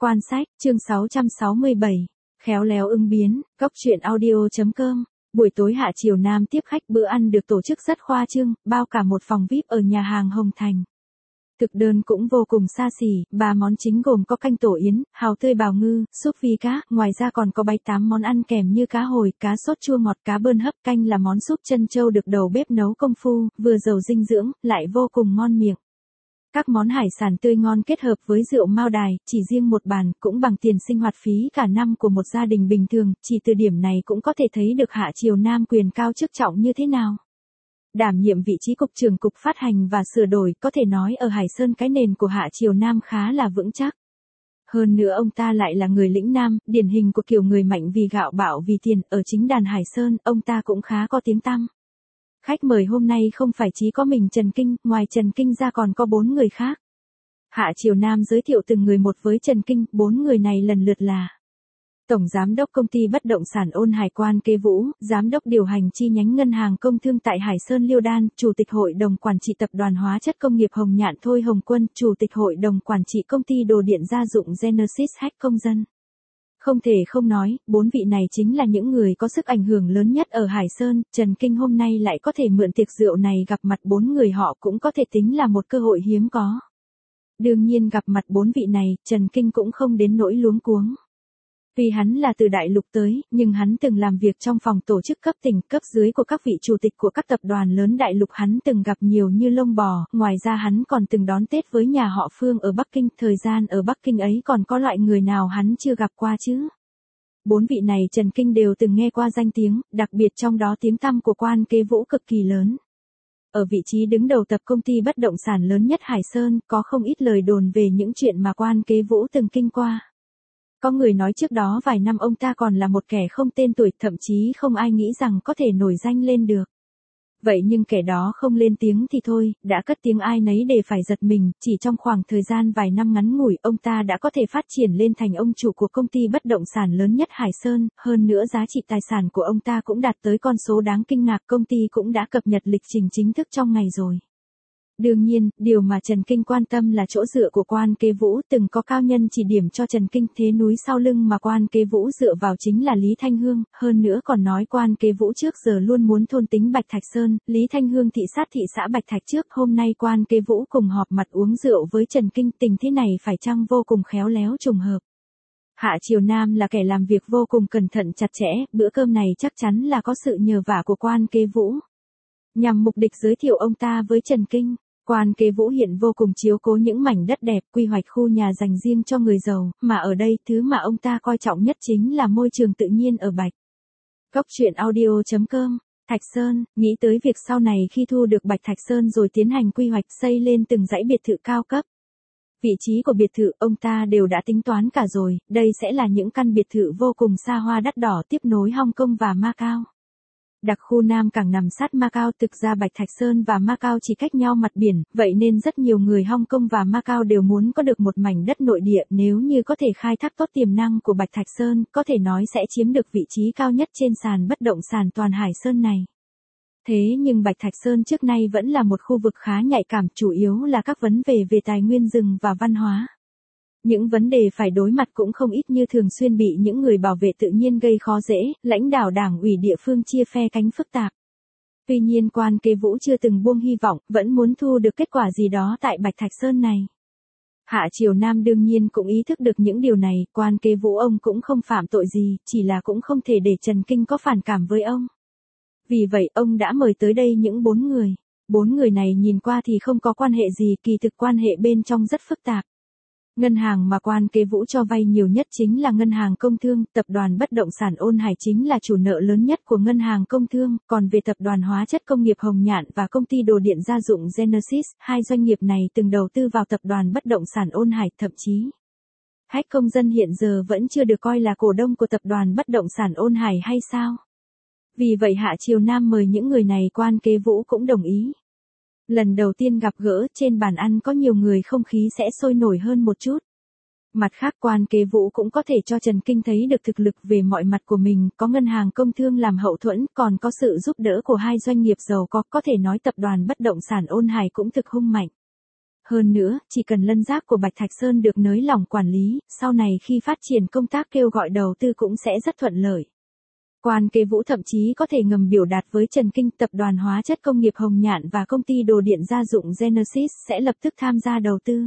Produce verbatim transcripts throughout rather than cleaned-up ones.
Quan sách, chương sáu trăm sáu mươi bảy, khéo léo ứng biến, góc truyện audio.com. Buổi tối Hạ Triều Nam tiếp khách, bữa ăn được tổ chức rất khoa trương, bao cả một phòng vi ai pi ở nhà hàng Hồng Thành. Thực đơn cũng vô cùng xa xỉ, ba món chính gồm có canh tổ yến, hàu tươi bào ngư, súp vi cá, ngoài ra còn có bảy tám món ăn kèm như cá hồi, cá sốt chua ngọt, cá bơn hấp, canh là món súp chân trâu được đầu bếp nấu công phu, vừa giàu dinh dưỡng, lại vô cùng ngon miệng. Các món hải sản tươi ngon kết hợp với rượu Mao Đài, chỉ riêng một bàn cũng bằng tiền sinh hoạt phí cả năm của một gia đình bình thường, chỉ từ điểm này cũng có thể thấy được Hạ Triều Nam quyền cao chức trọng như thế nào. Đảm nhiệm vị trí cục trưởng cục phát hành và sửa đổi, có thể nói ở Hải Sơn cái nền của Hạ Triều Nam khá là vững chắc. Hơn nữa ông ta lại là người lĩnh nam, điển hình của kiểu người mạnh vì gạo bạo vì tiền, ở chính đàn Hải Sơn, ông ta cũng khá có tiếng tăm. Khách mời hôm nay không phải chỉ có mình Trần Kinh, ngoài Trần Kinh ra còn có bốn người khác. Hạ Triều Nam giới thiệu từng người một với Trần Kinh, bốn người này lần lượt là Tổng Giám đốc Công ty Bất động sản Ôn Hải Quan Kế Vũ, Giám đốc điều hành chi nhánh Ngân hàng Công thương tại Hải Sơn Liêu Đan, Chủ tịch Hội đồng Quản trị Tập đoàn Hóa chất Công nghiệp Hồng Nhạn Thôi Hồng Quân, Chủ tịch Hội đồng Quản trị Công ty Đồ điện gia dụng Genesis Hack Công dân. Không thể không nói, bốn vị này chính là những người có sức ảnh hưởng lớn nhất ở Hải Sơn, Trần Kinh hôm nay lại có thể mượn tiệc rượu này gặp mặt bốn người họ cũng có thể tính là một cơ hội hiếm có. Đương nhiên gặp mặt bốn vị này, Trần Kinh cũng không đến nỗi luống cuống. Vì hắn là từ đại lục tới, nhưng hắn từng làm việc trong phòng tổ chức cấp tỉnh, cấp dưới của các vị chủ tịch của các tập đoàn lớn đại lục, hắn từng gặp nhiều như lông bò, ngoài ra hắn còn từng đón Tết với nhà họ Phương ở Bắc Kinh, thời gian ở Bắc Kinh ấy còn có loại người nào hắn chưa gặp qua chứ. Bốn vị này Trần Kinh đều từng nghe qua danh tiếng, đặc biệt trong đó tiếng tăm của Quan Kế Vũ cực kỳ lớn. Ở vị trí đứng đầu tập công ty bất động sản lớn nhất Hải Sơn, có không ít lời đồn về những chuyện mà Quan Kế Vũ từng kinh qua. Có người nói trước đó vài năm ông ta còn là một kẻ không tên tuổi, thậm chí không ai nghĩ rằng có thể nổi danh lên được. Vậy nhưng kẻ đó không lên tiếng thì thôi, đã cất tiếng ai nấy để phải giật mình, chỉ trong khoảng thời gian vài năm ngắn ngủi, ông ta đã có thể phát triển lên thành ông chủ của công ty bất động sản lớn nhất Hải Sơn, hơn nữa giá trị tài sản của ông ta cũng đạt tới con số đáng kinh ngạc, công ty cũng đã cập nhật lịch trình chính thức trong ngày rồi. Đương nhiên, điều mà Trần Kinh quan tâm là chỗ dựa của Quan Kế Vũ, từng có cao nhân chỉ điểm cho Trần Kinh, thế núi sau lưng mà Quan Kế Vũ dựa vào chính là Lý Thanh Hương, hơn nữa còn nói Quan Kế Vũ trước giờ luôn muốn thôn tính Bạch Thạch Sơn, Lý Thanh Hương thị sát thị xã Bạch Thạch trước, hôm nay Quan Kế Vũ cùng họp mặt uống rượu với Trần Kinh, tình thế này phải chăng vô cùng khéo léo trùng hợp. Hạ Triều Nam là kẻ làm việc vô cùng cẩn thận chặt chẽ, bữa cơm này chắc chắn là có sự nhờ vả của Quan Kế Vũ. Nhằm mục đích giới thiệu ông ta với Trần Kinh, Quan Kế Vũ hiện vô cùng chiếu cố những mảnh đất đẹp, quy hoạch khu nhà dành riêng cho người giàu, mà ở đây, thứ mà ông ta coi trọng nhất chính là môi trường tự nhiên ở Bạch. Góc truyện audio.com, Thạch Sơn, nghĩ tới việc sau này khi thu được Bạch Thạch Sơn rồi tiến hành quy hoạch xây lên từng dãy biệt thự cao cấp. Vị trí của biệt thự ông ta đều đã tính toán cả rồi, đây sẽ là những căn biệt thự vô cùng xa hoa đắt đỏ tiếp nối Hong Kong và Macau. Đặc khu Nam Cảng nằm sát Macau, thực ra Bạch Thạch Sơn và Macau chỉ cách nhau mặt biển, vậy nên rất nhiều người Hong Kong và Macau đều muốn có được một mảnh đất nội địa, nếu như có thể khai thác tốt tiềm năng của Bạch Thạch Sơn, có thể nói sẽ chiếm được vị trí cao nhất trên sàn bất động sản toàn Hải Sơn này. Thế nhưng Bạch Thạch Sơn trước nay vẫn là một khu vực khá nhạy cảm, chủ yếu là các vấn đề về tài nguyên rừng và văn hóa. Những vấn đề phải đối mặt cũng không ít, như thường xuyên bị những người bảo vệ tự nhiên gây khó dễ, lãnh đạo đảng ủy địa phương chia phe cánh phức tạp. Tuy nhiên Quan Kế Vũ chưa từng buông hy vọng, vẫn muốn thu được kết quả gì đó tại Bạch Thạch Sơn này. Hạ Triều Nam đương nhiên cũng ý thức được những điều này, Quan Kế Vũ ông cũng không phạm tội gì, chỉ là cũng không thể để Trần Kinh có phản cảm với ông. Vì vậy ông đã mời tới đây những bốn người. Bốn người này nhìn qua thì không có quan hệ gì, kỳ thực quan hệ bên trong rất phức tạp. Ngân hàng mà Quan Kế Vũ cho vay nhiều nhất chính là Ngân hàng Công thương, tập đoàn bất động sản Ôn Hải chính là chủ nợ lớn nhất của Ngân hàng Công thương, còn về tập đoàn Hóa chất Công nghiệp Hồng Nhạn và công ty Đồ điện gia dụng Genesis, hai doanh nghiệp này từng đầu tư vào tập đoàn bất động sản Ôn Hải, thậm chí Hack Công dân hiện giờ vẫn chưa được coi là cổ đông của tập đoàn bất động sản Ôn Hải hay sao? Vì vậy Hạ Triều Nam mời những người này, Quan Kế Vũ cũng đồng ý. Lần đầu tiên gặp gỡ, trên bàn ăn có nhiều người, không khí sẽ sôi nổi hơn một chút. Mặt khác Quan Kế Vũ cũng có thể cho Trần Kinh thấy được thực lực về mọi mặt của mình, có Ngân hàng Công thương làm hậu thuẫn, còn có sự giúp đỡ của hai doanh nghiệp giàu có, có thể nói tập đoàn bất động sản Ôn Hải cũng thực hung mạnh. Hơn nữa, chỉ cần lân giáp của Bạch Thạch Sơn được nới lỏng quản lý, sau này khi phát triển công tác kêu gọi đầu tư cũng sẽ rất thuận lợi. Quan Kế Vũ thậm chí có thể ngầm biểu đạt với Trần Kinh, tập đoàn hóa chất công nghiệp Hồng Nhạn và công ty đồ điện gia dụng Genesis sẽ lập tức tham gia đầu tư.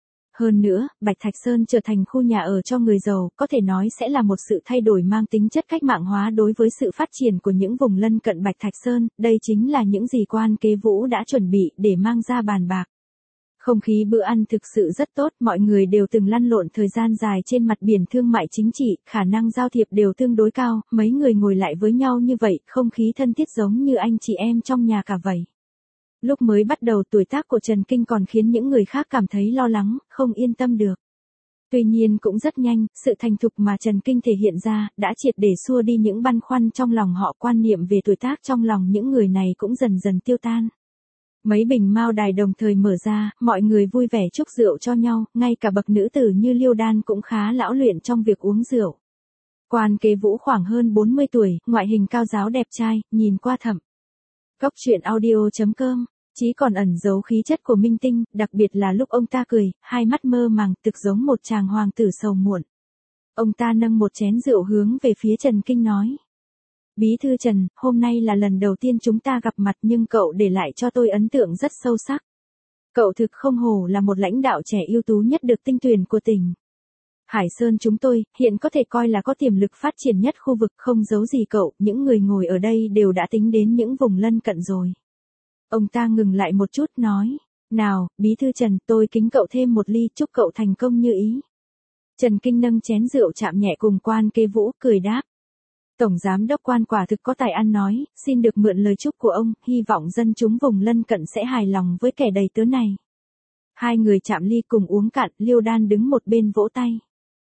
Hơn nữa, Bạch Thạch Sơn trở thành khu nhà ở cho người giàu, có thể nói sẽ là một sự thay đổi mang tính chất cách mạng hóa đối với sự phát triển của những vùng lân cận Bạch Thạch Sơn, đây chính là những gì Quan Kế Vũ đã chuẩn bị để mang ra bàn bạc. Không khí bữa ăn thực sự rất tốt, mọi người đều từng lăn lộn thời gian dài trên mặt biển thương mại chính trị, khả năng giao thiệp đều tương đối cao, mấy người ngồi lại với nhau như vậy, không khí thân thiết giống như anh chị em trong nhà cả vậy. Lúc mới bắt đầu tuổi tác của Trần Kinh còn khiến những người khác cảm thấy lo lắng, không yên tâm được. Tuy nhiên cũng rất nhanh, sự thành thục mà Trần Kinh thể hiện ra, đã triệt để xua đi những băn khoăn trong lòng họ, quan niệm về tuổi tác trong lòng những người này cũng dần dần tiêu tan. Mấy bình mao đài đồng thời mở ra, mọi người vui vẻ chúc rượu cho nhau, ngay cả bậc nữ tử như Liêu Đan cũng khá lão luyện trong việc uống rượu. Quan Kế Vũ khoảng hơn bốn mươi tuổi, ngoại hình cao ráo đẹp trai, nhìn qua thẩm. Cốc truyện audio chấm com, chí còn ẩn giấu khí chất của minh tinh, đặc biệt là lúc ông ta cười, hai mắt mơ màng, thực giống một chàng hoàng tử sầu muộn. Ông ta nâng một chén rượu hướng về phía Trần Kinh nói. Bí thư Trần, hôm nay là lần đầu tiên chúng ta gặp mặt nhưng cậu để lại cho tôi ấn tượng rất sâu sắc. Cậu thực không hổ là một lãnh đạo trẻ ưu tú nhất được tinh tuyển của tỉnh. Hải Sơn chúng tôi, hiện có thể coi là có tiềm lực phát triển nhất khu vực, không giấu gì cậu, những người ngồi ở đây đều đã tính đến những vùng lân cận rồi. Ông ta ngừng lại một chút nói, nào, Bí thư Trần, tôi kính cậu thêm một ly, chúc cậu thành công như ý. Trần Kinh nâng chén rượu chạm nhẹ cùng Quan Kế Vũ, cười đáp. Tổng giám đốc Quan quả thực có tài ăn nói, xin được mượn lời chúc của ông, hy vọng dân chúng vùng lân cận sẽ hài lòng với kẻ đầy tớ này. Hai người chạm ly cùng uống cạn, Liêu Đan đứng một bên vỗ tay.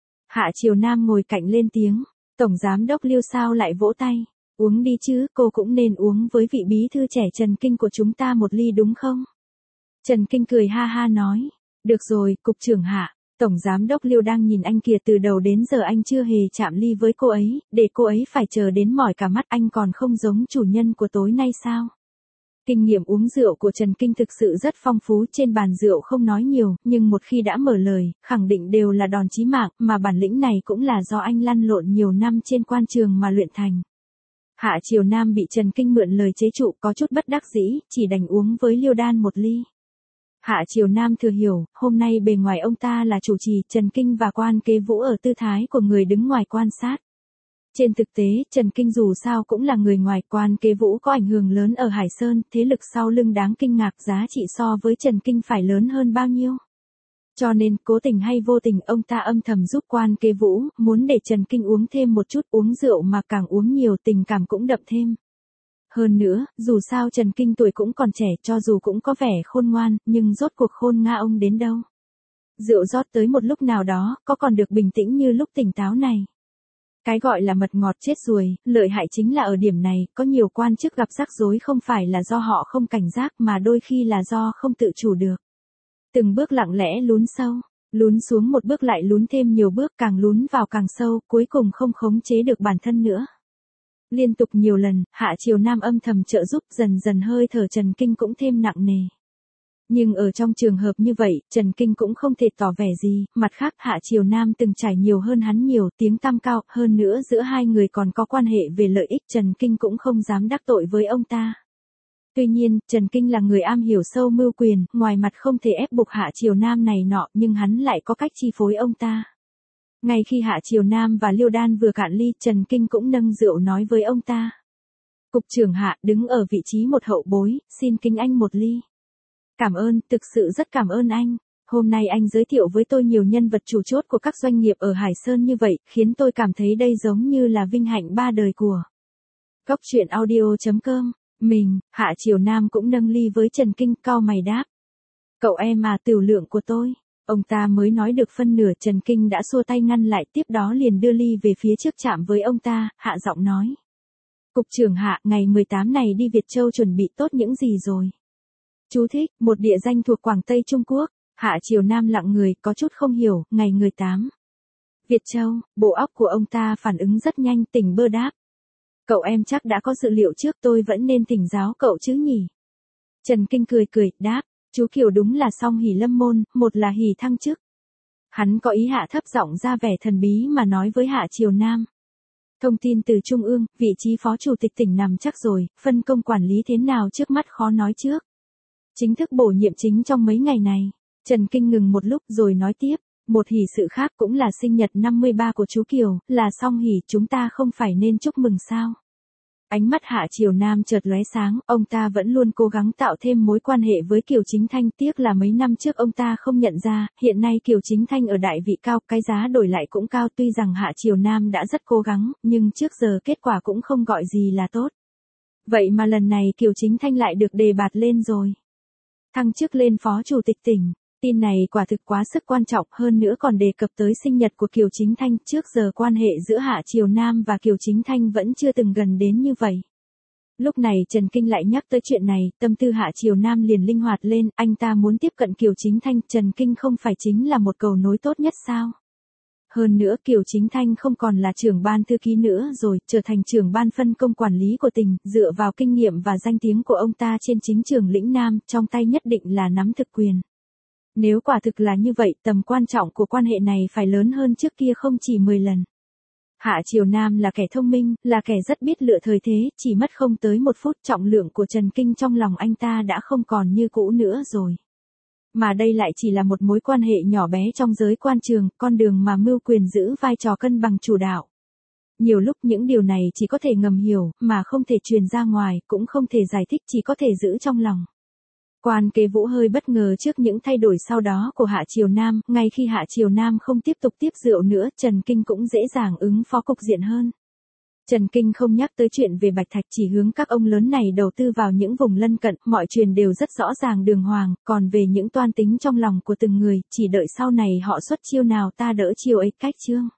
Hạ Triều Nam ngồi cạnh lên tiếng, Tổng giám đốc Liêu sao lại vỗ tay, uống đi chứ, cô cũng nên uống với vị bí thư trẻ Trần Kinh của chúng ta một ly đúng không? Trần Kinh cười ha ha nói, được rồi, cục trưởng Hạ. Tổng giám đốc Liêu đang nhìn anh kìa, từ đầu đến giờ anh chưa hề chạm ly với cô ấy, để cô ấy phải chờ đến mỏi cả mắt, anh còn không giống chủ nhân của tối nay sao? Kinh nghiệm uống rượu của Trần Kinh thực sự rất phong phú, trên bàn rượu không nói nhiều, nhưng một khi đã mở lời, khẳng định đều là đòn chí mạng, mà bản lĩnh này cũng là do anh lăn lộn nhiều năm trên quan trường mà luyện thành. Hạ Triều Nam bị Trần Kinh mượn lời chế trụ, có chút bất đắc dĩ, chỉ đành uống với Liêu Đan một ly. Hạ Triều Nam thừa hiểu, hôm nay bề ngoài ông ta là chủ trì, Trần Kinh và Quan Kế Vũ ở tư thái của người đứng ngoài quan sát. Trên thực tế, Trần Kinh dù sao cũng là người ngoài, Quan Kế Vũ có ảnh hưởng lớn ở Hải Sơn, thế lực sau lưng đáng kinh ngạc, giá trị so với Trần Kinh phải lớn hơn bao nhiêu. Cho nên, cố tình hay vô tình, ông ta âm thầm giúp Quan Kế Vũ, muốn để Trần Kinh uống thêm một chút, uống rượu mà càng uống nhiều tình cảm cũng đậm thêm. Hơn nữa, dù sao Trần Kinh tuổi cũng còn trẻ, cho dù cũng có vẻ khôn ngoan, nhưng rốt cuộc khôn nga ông đến đâu. Rượu rót tới một lúc nào đó, có còn được bình tĩnh như lúc tỉnh táo này. Cái gọi là mật ngọt chết ruồi, lợi hại chính là ở điểm này, có nhiều quan chức gặp rắc rối không phải là do họ không cảnh giác mà đôi khi là do không tự chủ được. Từng bước lặng lẽ lún sâu, lún xuống một bước lại lún thêm nhiều bước, càng lún vào càng sâu, cuối cùng không khống chế được bản thân nữa. Liên tục nhiều lần, Hạ Triều Nam âm thầm trợ giúp, dần dần hơi thở Trần Kinh cũng thêm nặng nề. Nhưng ở trong trường hợp như vậy, Trần Kinh cũng không thể tỏ vẻ gì, mặt khác Hạ Triều Nam từng trải nhiều hơn hắn nhiều, tiếng tăm cao, hơn nữa giữa hai người còn có quan hệ về lợi ích, Trần Kinh cũng không dám đắc tội với ông ta. Tuy nhiên, Trần Kinh là người am hiểu sâu mưu quyền, ngoài mặt không thể ép buộc Hạ Triều Nam này nọ, nhưng hắn lại có cách chi phối ông ta. Ngay khi Hạ Triều Nam và Liêu Đan vừa cạn ly, Trần Kinh cũng nâng rượu nói với ông ta. Cục trưởng Hạ, đứng ở vị trí một hậu bối, xin kính anh một ly. Cảm ơn, thực sự rất cảm ơn anh. Hôm nay anh giới thiệu với tôi nhiều nhân vật chủ chốt của các doanh nghiệp ở Hải Sơn như vậy, khiến tôi cảm thấy đây giống như là vinh hạnh ba đời của. Cốc truyện audio chấm com, mình, Hạ Triều Nam cũng nâng ly với Trần Kinh, cau mày đáp. Cậu em à, tiểu lượng của tôi. Ông ta mới nói được phân nửa, Trần Kinh đã xua tay ngăn lại, tiếp đó liền đưa ly về phía trước chạm với ông ta, hạ giọng nói. Cục trưởng Hạ, ngày mười tám này đi Việt Châu chuẩn bị tốt những gì rồi? Chú thích, một địa danh thuộc Quảng Tây Trung Quốc. Hạ Triều Nam lặng người, có chút không hiểu, ngày mười tám. Việt Châu, bộ óc của ông ta phản ứng rất nhanh, tỉnh bơ đáp. Cậu em chắc đã có dự liệu trước, tôi vẫn nên thỉnh giáo cậu chứ nhỉ? Trần Kinh cười cười, đáp. Chú Kiều đúng là song hỷ lâm môn, một là hỷ thăng chức. Hắn có ý hạ thấp giọng ra vẻ thần bí mà nói với Hạ Triều Nam. Thông tin từ Trung ương, vị trí phó chủ tịch tỉnh nằm chắc rồi, phân công quản lý thế nào trước mắt khó nói trước. Chính thức bổ nhiệm chính trong mấy ngày này. Trần Kinh ngừng một lúc rồi nói tiếp, một hỷ sự khác cũng là sinh nhật năm mươi ba của chú Kiều, là song hỷ, chúng ta không phải nên chúc mừng sao? Ánh mắt Hạ Triều Nam chợt lóe sáng, ông ta vẫn luôn cố gắng tạo thêm mối quan hệ với Kiều Chính Thanh, tiếc là mấy năm trước ông ta không nhận ra, hiện nay Kiều Chính Thanh ở đại vị cao, cái giá đổi lại cũng cao, tuy rằng Hạ Triều Nam đã rất cố gắng, nhưng trước giờ kết quả cũng không gọi gì là tốt. Vậy mà lần này Kiều Chính Thanh lại được đề bạt lên rồi. Thăng chức lên phó chủ tịch tỉnh. Tin này quả thực quá sức quan trọng, hơn nữa còn đề cập tới sinh nhật của Kiều Chính Thanh, trước giờ quan hệ giữa Hạ Triều Nam và Kiều Chính Thanh vẫn chưa từng gần đến như vậy. Lúc này Trần Kinh lại nhắc tới chuyện này, tâm tư Hạ Triều Nam liền linh hoạt lên, anh ta muốn tiếp cận Kiều Chính Thanh, Trần Kinh không phải chính là một cầu nối tốt nhất sao? Hơn nữa Kiều Chính Thanh không còn là trưởng ban thư ký nữa rồi, trở thành trưởng ban phân công quản lý của tỉnh, dựa vào kinh nghiệm và danh tiếng của ông ta trên chính trường lĩnh Nam, trong tay nhất định là nắm thực quyền. Nếu quả thực là như vậy, tầm quan trọng của quan hệ này phải lớn hơn trước kia không chỉ mười lần. Hạ Triều Nam là kẻ thông minh, là kẻ rất biết lựa thời thế, chỉ mất không tới một phút trọng lượng của Trần Kinh trong lòng anh ta đã không còn như cũ nữa rồi. Mà đây lại chỉ là một mối quan hệ nhỏ bé trong giới quan trường, con đường mà mưu quyền giữ vai trò cân bằng chủ đạo. Nhiều lúc những điều này chỉ có thể ngầm hiểu, mà không thể truyền ra ngoài, cũng không thể giải thích, chỉ có thể giữ trong lòng. Quan Kế Vũ hơi bất ngờ trước những thay đổi sau đó của Hạ Triều Nam, ngay khi Hạ Triều Nam không tiếp tục tiếp rượu nữa, Trần Kinh cũng dễ dàng ứng phó cục diện hơn. Trần Kinh không nhắc tới chuyện về Bạch Thạch, chỉ hướng các ông lớn này đầu tư vào những vùng lân cận, mọi chuyện đều rất rõ ràng đường hoàng, còn về những toan tính trong lòng của từng người, chỉ đợi sau này họ xuất chiêu nào ta đỡ chiêu ấy, cách chương.